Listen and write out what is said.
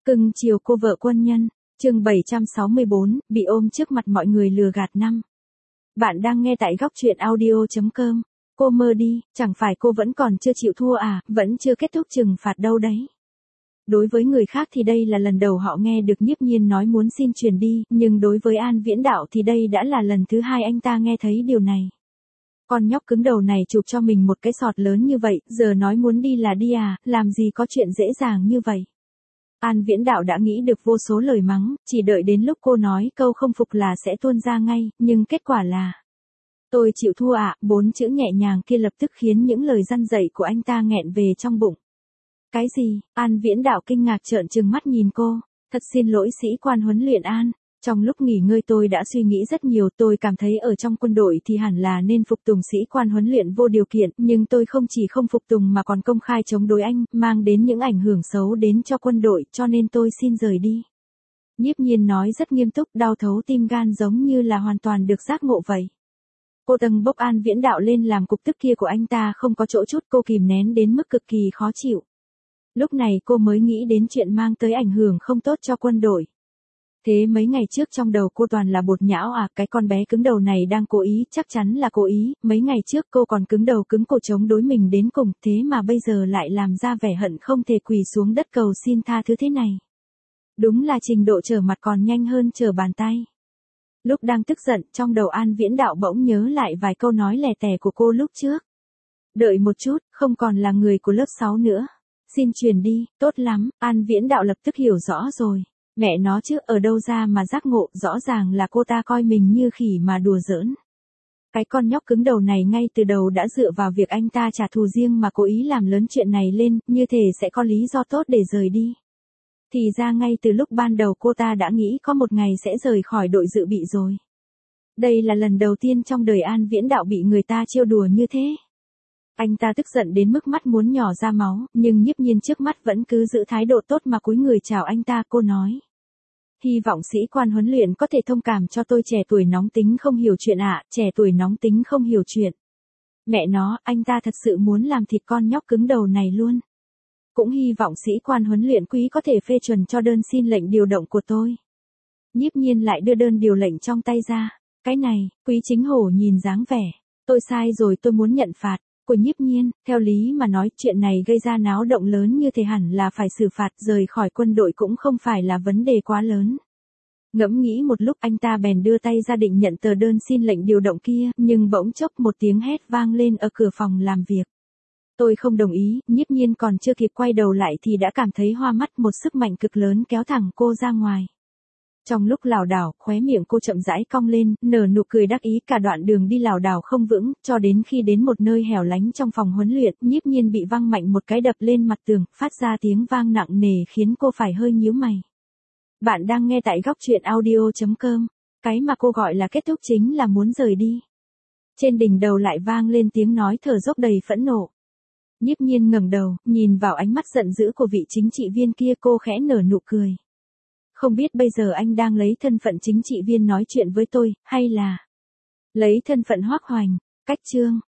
Cưng chiều cô vợ quân nhân, chương 764, bị ôm trước mặt mọi người lừa gạt năm. Bạn đang nghe tại góc truyện audio.com. Cô mơ đi, chẳng phải cô vẫn còn chưa chịu thua à, vẫn chưa kết thúc trừng phạt đâu đấy. Đối với người khác thì đây là lần đầu họ nghe được Nhiếp Nhiên nói muốn xin chuyển đi, nhưng đối với An Viễn Đạo thì đây đã là lần thứ hai anh ta nghe thấy điều này. Con nhóc cứng đầu này chụp cho mình một cái sọt lớn như vậy, giờ nói muốn đi là đi à, làm gì có chuyện dễ dàng như vậy. An Viễn Đạo đã nghĩ được vô số lời mắng, chỉ đợi đến lúc cô nói câu không phục là sẽ tuôn ra ngay, nhưng kết quả là tôi chịu thua ạ, 4 chữ nhẹ nhàng kia lập tức khiến những lời răn dạy của anh ta nghẹn về trong bụng. Cái gì? An Viễn Đạo kinh ngạc trợn trừng mắt nhìn cô. Thật xin lỗi sĩ quan huấn luyện An. Trong lúc nghỉ ngơi tôi đã suy nghĩ rất nhiều, tôi cảm thấy ở trong quân đội thì hẳn là nên phục tùng sĩ quan huấn luyện vô điều kiện, nhưng tôi không chỉ không phục tùng mà còn công khai chống đối anh, mang đến những ảnh hưởng xấu đến cho quân đội, cho nên tôi xin rời đi. Nhiếp Nhiên nói rất nghiêm túc, đau thấu tim gan giống như là hoàn toàn được giác ngộ vậy. Cô tầng bốc An Viễn Đạo lên làm cục tức kia của anh ta không có chỗ chút, cô kìm nén đến mức cực kỳ khó chịu. Lúc này cô mới nghĩ đến chuyện mang tới ảnh hưởng không tốt cho quân đội. Thế mấy ngày trước trong đầu cô toàn là bột nhão à, cái con bé cứng đầu này đang cố ý, chắc chắn là cố ý, mấy ngày trước cô còn cứng đầu cứng cổ chống đối mình đến cùng, thế mà bây giờ lại làm ra vẻ hận không thể quỳ xuống đất cầu xin tha thứ thế này. Đúng là trình độ trở mặt còn nhanh hơn trở bàn tay. Lúc đang tức giận, trong đầu An Viễn Đạo bỗng nhớ lại vài câu nói lẻ tẻ của cô lúc trước. Đợi một chút, không còn là người của lớp 6 nữa. Xin truyền đi, tốt lắm, An Viễn Đạo lập tức hiểu rõ rồi. Mẹ nó chứ, ở đâu ra mà giác ngộ, rõ ràng là cô ta coi mình như khỉ mà đùa giỡn. Cái con nhóc cứng đầu này ngay từ đầu đã dựa vào việc anh ta trả thù riêng mà cố ý làm lớn chuyện này lên, như thể sẽ có lý do tốt để rời đi. Thì ra ngay từ lúc ban đầu cô ta đã nghĩ có một ngày sẽ rời khỏi đội dự bị rồi. Đây là lần đầu tiên trong đời An Viễn Đạo bị người ta trêu đùa như thế. Anh ta tức giận đến mức mắt muốn nhỏ ra máu, nhưng Nhiếp Nhiên trước mắt vẫn cứ giữ thái độ tốt mà cúi người chào anh ta, cô nói. Hy vọng sĩ quan huấn luyện có thể thông cảm cho tôi trẻ tuổi nóng tính không hiểu chuyện ạ, trẻ tuổi nóng tính không hiểu chuyện. Mẹ nó, anh ta thật sự muốn làm thịt con nhóc cứng đầu này luôn. Cũng hy vọng sĩ quan huấn luyện quý có thể phê chuẩn cho đơn xin lệnh điều động của tôi. Nhiếp Nhiên lại đưa đơn điều lệnh trong tay ra. Cái này, Quý Chính Hổ nhìn dáng vẻ. Tôi sai rồi, tôi muốn nhận phạt. Của Nhiếp Nhiên, theo lý mà nói chuyện này gây ra náo động lớn như thế hẳn là phải xử phạt, rời khỏi quân đội cũng không phải là vấn đề quá lớn. Ngẫm nghĩ một lúc anh ta bèn đưa tay ra định nhận tờ đơn xin lệnh điều động kia, nhưng bỗng chốc một tiếng hét vang lên ở cửa phòng làm việc. Tôi không đồng ý, Nhiếp Nhiên còn chưa kịp quay đầu lại thì đã cảm thấy hoa mắt, một sức mạnh cực lớn kéo thẳng cô ra ngoài. Trong lúc lảo đảo, khóe miệng cô chậm rãi cong lên, nở nụ cười đắc ý, cả đoạn đường đi lảo đảo không vững, cho đến khi đến một nơi hẻo lánh trong phòng huấn luyện, Nhiếp Nhiên bị văng mạnh một cái đập lên mặt tường, phát ra tiếng vang nặng nề khiến cô phải hơi nhíu mày. Bạn đang nghe tại góc truyện audio.com. Cái mà cô gọi là kết thúc chính là muốn rời đi. Trên đỉnh đầu lại vang lên tiếng nói thở dốc đầy phẫn nộ. Nhiếp Nhiên ngẩng đầu, nhìn vào ánh mắt giận dữ của vị chính trị viên kia, cô khẽ nở nụ cười. Không biết bây giờ anh đang lấy thân phận chính trị viên nói chuyện với tôi, hay là lấy thân phận Hoắc Hoành. Cách chương